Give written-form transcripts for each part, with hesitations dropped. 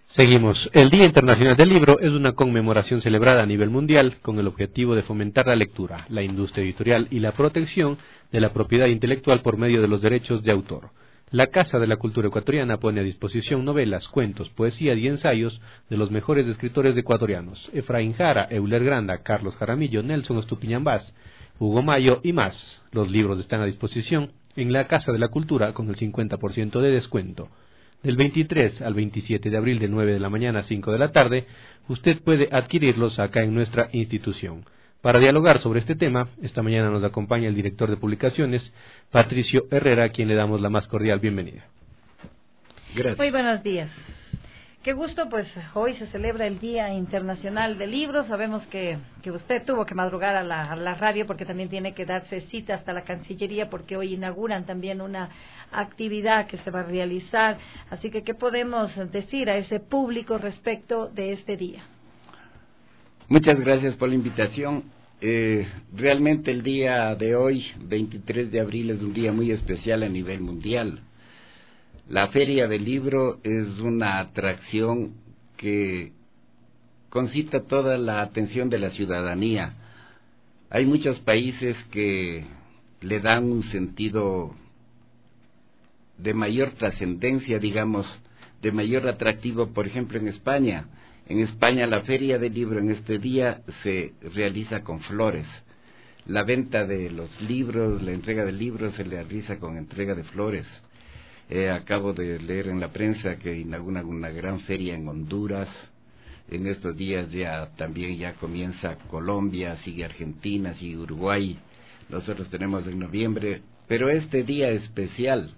Seguimos. El Día Internacional del Libro es una conmemoración celebrada a nivel mundial con el objetivo de fomentar la lectura, la industria editorial y la protección de la propiedad intelectual por medio de los derechos de autor. La Casa de la Cultura Ecuatoriana pone a disposición novelas, cuentos, poesía y ensayos de los mejores escritores ecuatorianos: Efraín Jara, Euler Granda, Carlos Jaramillo, Nelson Estupiñán Vaz, Hugo Mayo y más. Los libros están a disposición en la Casa de la Cultura con el 50% de descuento. Del 23 al 27 de abril de 9 de la mañana a 5 de la tarde, usted puede adquirirlos acá en nuestra institución. Para dialogar sobre este tema, esta mañana nos acompaña el director de publicaciones, Patricio Herrera, a quien le damos la más cordial bienvenida. Gracias. Muy buenos días. Qué gusto, pues hoy se celebra el Día Internacional del Libro. Sabemos que usted tuvo que madrugar a la radio porque también tiene que darse cita hasta la Cancillería porque hoy inauguran también una actividad que se va a realizar. Así que, ¿qué podemos decir a ese público respecto de este día? Muchas gracias por la invitación. Realmente el día de hoy, 23 de abril, es un día muy especial a nivel mundial. La Feria del Libro es una atracción que concita toda la atención de la ciudadanía. Hay muchos países que le dan un sentido de mayor trascendencia, digamos, de mayor atractivo. Por ejemplo, en España. En España la Feria del Libro en este día se realiza con flores. La venta de los libros, la entrega de libros se realiza con entrega de flores. Acabo de leer en la prensa que inauguran una gran feria en Honduras. En estos días también comienza Colombia, sigue Argentina, sigue Uruguay. Nosotros tenemos en noviembre, pero este día especial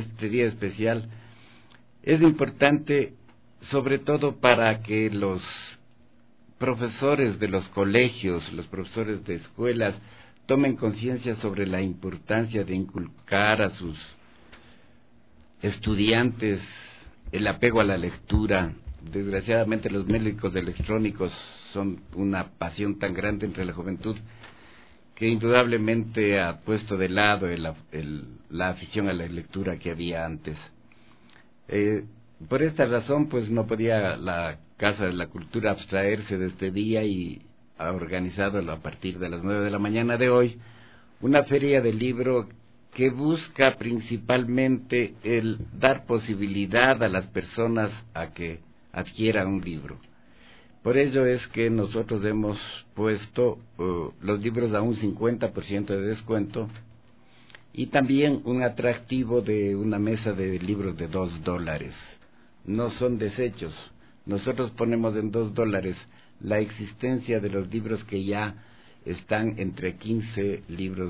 es importante sobre todo para que los profesores de los colegios, los profesores de escuelas, tomen conciencia sobre la importancia de inculcar a sus estudiantes el apego a la lectura. Desgraciadamente los médicos electrónicos son una pasión tan grande entre la juventud que indudablemente ha puesto de lado la afición a la lectura que había antes. Por esta razón, pues no podía la Casa de la Cultura abstraerse de este día y ha organizado a partir de las 9 de la mañana de hoy una feria del libro que busca principalmente el dar posibilidad a las personas a que adquieran un libro. Por ello es que nosotros hemos puesto los libros a un 50% de descuento y también un atractivo de una mesa de libros de $2. No son desechos. Nosotros ponemos en $2 la existencia de los libros que ya están entre 15 libros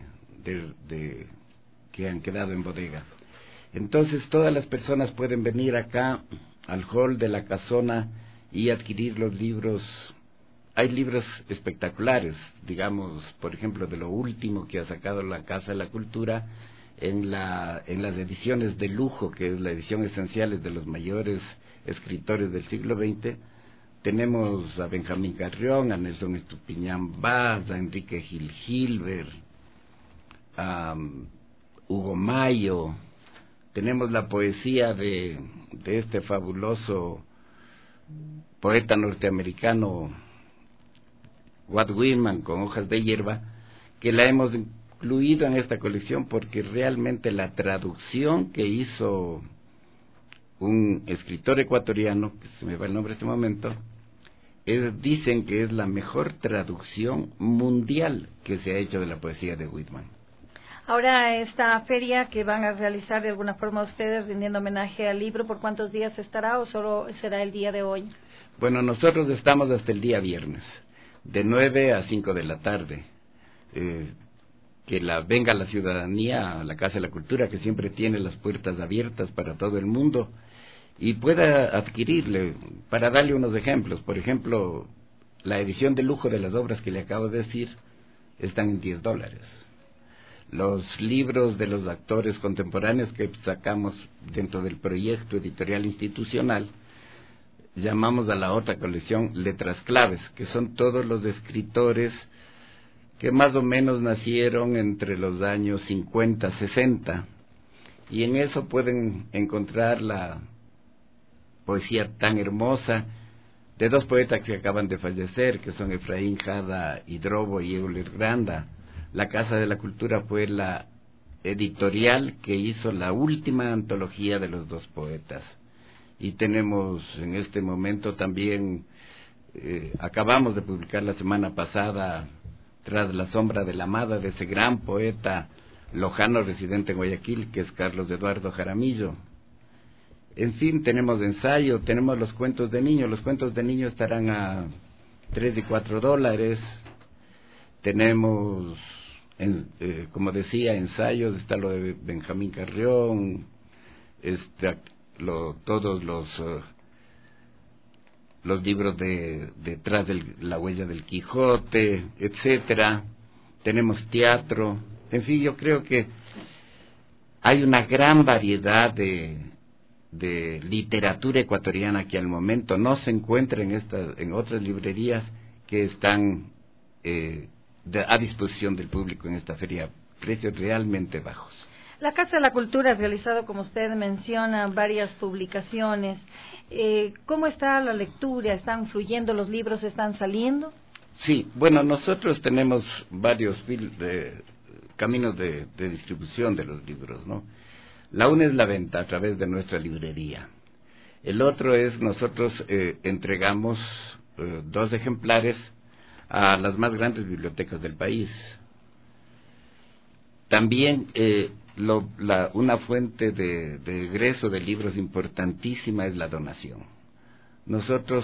que han quedado en bodega. Entonces todas las personas pueden venir acá al hall de la casona y adquirir los libros. Hay libros espectaculares, digamos, por ejemplo, de lo último que ha sacado la Casa de la Cultura en las ediciones de lujo, que es la edición esencial de los mayores escritores del siglo XX. Tenemos a Benjamín Carrión, a Nelson Estupiñán Vaz, a Enrique Gil Gilbert, a Hugo Mayo. Tenemos la poesía de este fabuloso poeta norteamericano Walt Whitman, con Hojas de Hierba, que la hemos incluido en esta colección porque realmente la traducción que hizo un escritor ecuatoriano, que se me va el nombre en este momento, dicen que es la mejor traducción mundial que se ha hecho de la poesía de Whitman. Ahora, esta feria que van a realizar de alguna forma ustedes rindiendo homenaje al libro, ¿por cuántos días estará o solo será el día de hoy? Bueno, nosotros estamos hasta el día viernes, de 9 a 5 de la tarde. Venga la ciudadanía a la Casa de la Cultura, que siempre tiene las puertas abiertas para todo el mundo, y pueda adquirirle. Para darle unos ejemplos, por ejemplo, la edición de lujo de las obras que le acabo de decir están en $10. Los libros de los actores contemporáneos que sacamos dentro del proyecto editorial institucional, llamamos a la otra colección Letras Claves, que son todos los escritores que más o menos nacieron entre los años 50, 60, y en eso pueden encontrar poesía tan hermosa de dos poetas que acaban de fallecer, que son Efraín Jada Hidrobo y Euler Granda. La Casa de la Cultura fue la editorial que hizo la última antología de los dos poetas. Y tenemos en este momento también, acabamos de publicar la semana pasada, Tras la sombra de la amada, de ese gran poeta lojano residente en Guayaquil, que es Carlos Eduardo Jaramillo. En fin, tenemos ensayo, tenemos los cuentos de niños. Los cuentos de niños estarán a $3 y $4. Tenemos, como decía, ensayos. Está lo de Benjamín Carrión, todos los libros detrás de la huella del Quijote, etcétera. Tenemos teatro. En fin, yo creo que hay una gran variedad de literatura ecuatoriana que al momento no se encuentra en otras librerías que están a disposición del público en esta feria, precios realmente bajos. La Casa de la Cultura ha realizado, como usted menciona, varias publicaciones. ¿Cómo está la lectura? ¿Están fluyendo los libros? ¿Están saliendo? Sí, bueno, nosotros tenemos varios caminos de distribución de los libros, ¿no? La una es la venta a través de nuestra librería. El otro es nosotros entregamos 2 ejemplares a las más grandes bibliotecas del país. También una fuente de egreso de libros importantísima es la donación. Nosotros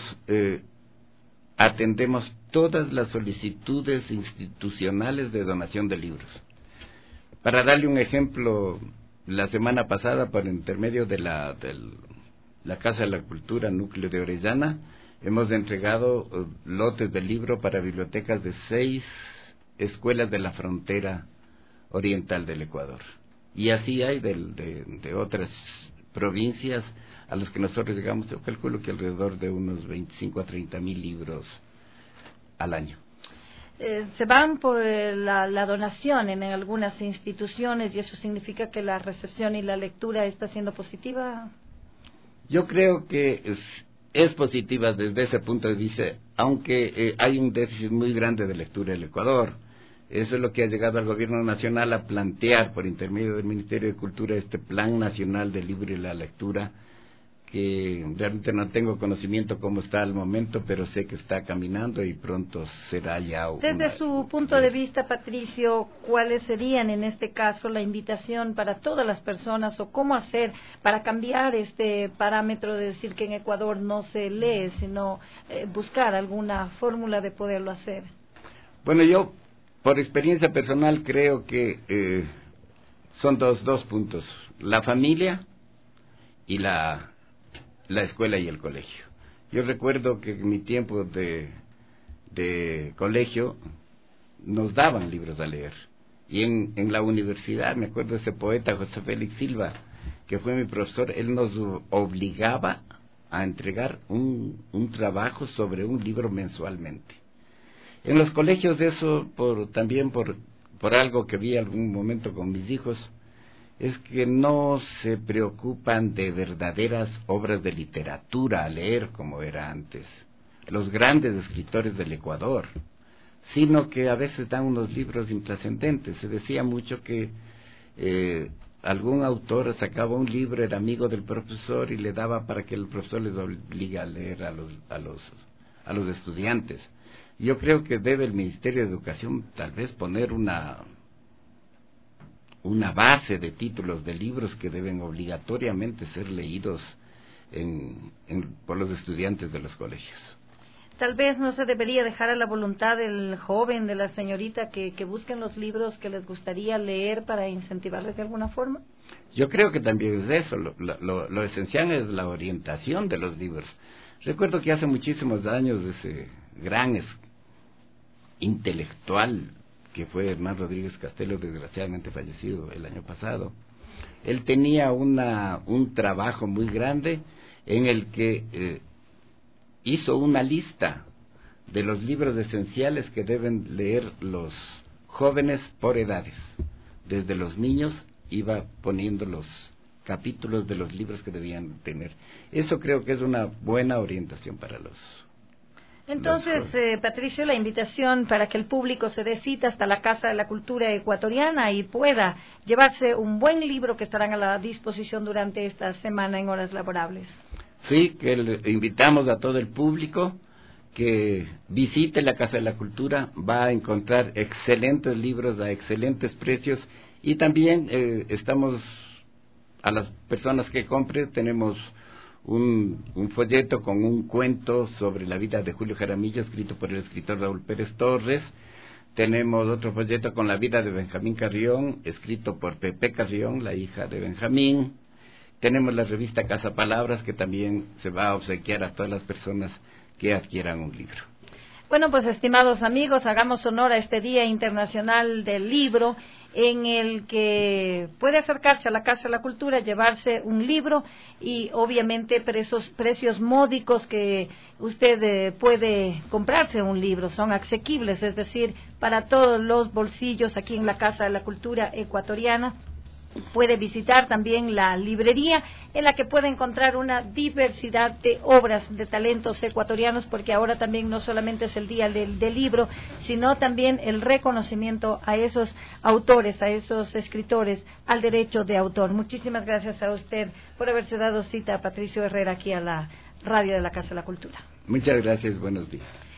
atendemos todas las solicitudes institucionales de donación de libros. Para darle un ejemplo, la semana pasada, por intermedio de la Casa de la Cultura Núcleo de Orellana, hemos entregado lotes de libro para bibliotecas de 6 escuelas de la frontera oriental del Ecuador. Y así hay de otras provincias a las que nosotros llegamos. Yo calculo que alrededor de unos 25 a 30 mil libros al año. Se van por la donación en algunas instituciones, y eso significa que la recepción y la lectura está siendo positiva. Yo creo que es positiva desde ese punto de vista, aunque hay un déficit muy grande de lectura en el Ecuador. Eso es lo que ha llegado al gobierno nacional a plantear por intermedio del Ministerio de Cultura este Plan Nacional del Libro y la Lectura, que realmente no tengo conocimiento cómo está al momento, pero sé que está caminando y pronto será ya Desde su punto de vista, Patricio, ¿cuáles serían en este caso la invitación para todas las personas, o cómo hacer para cambiar este parámetro de decir que en Ecuador no se lee, sino buscar alguna fórmula de poderlo hacer? Bueno, yo por experiencia personal creo que son dos puntos: la familia y la escuela y el colegio. Yo recuerdo que en mi tiempo de colegio nos daban libros a leer, y en la universidad, me acuerdo de ese poeta José Félix Silva, que fue mi profesor. Él nos obligaba a entregar un trabajo sobre un libro mensualmente. En los colegios, eso también por algo que vi algún momento con mis hijos, es que no se preocupan de verdaderas obras de literatura a leer como era antes, los grandes escritores del Ecuador, sino que a veces dan unos libros intrascendentes. Se decía mucho que algún autor sacaba un libro, era amigo del profesor y le daba para que el profesor les obligue a leer a los estudiantes. Yo creo que debe el Ministerio de Educación tal vez poner una base de títulos de libros que deben obligatoriamente ser leídos por los estudiantes de los colegios. Tal vez no se debería dejar a la voluntad del joven, de la señorita, que busquen los libros que les gustaría leer para incentivarles de alguna forma. Yo creo que también es eso, lo esencial es la orientación de los libros. Recuerdo que hace muchísimos años ese gran intelectual que fue Hernán Rodríguez Castelo, desgraciadamente fallecido el año pasado, él tenía un trabajo muy grande en el que hizo una lista de los libros esenciales que deben leer los jóvenes por edades. Desde los niños iba poniendo los capítulos de los libros que debían tener. Eso creo que es una buena orientación para los... Entonces, Patricio, la invitación para que el público se dé cita hasta la Casa de la Cultura Ecuatoriana y pueda llevarse un buen libro que estarán a la disposición durante esta semana en horas laborables. Sí, que invitamos a todo el público que visite la Casa de la Cultura, va a encontrar excelentes libros a excelentes precios y también estamos, a las personas que compren, tenemos un folleto con un cuento sobre la vida de Julio Jaramillo, escrito por el escritor Raúl Pérez Torres. Tenemos otro folleto con la vida de Benjamín Carrión, escrito por Pepe Carrión, la hija de Benjamín. Tenemos la revista Casa Palabras, que también se va a obsequiar a todas las personas que adquieran un libro. Bueno, pues estimados amigos, hagamos honor a este Día Internacional del Libro, en el que puede acercarse a la Casa de la Cultura, llevarse un libro y obviamente precios módicos que usted puede comprarse un libro, son asequibles, es decir, para todos los bolsillos aquí en la Casa de la Cultura Ecuatoriana. Puede visitar también la librería, en la que puede encontrar una diversidad de obras de talentos ecuatorianos, porque ahora también no solamente es el día del libro, sino también el reconocimiento a esos autores, a esos escritores, al derecho de autor. Muchísimas gracias a usted por haberse dado cita, Patricio Herrera, aquí a la radio de la Casa de la Cultura. Muchas gracias, buenos días.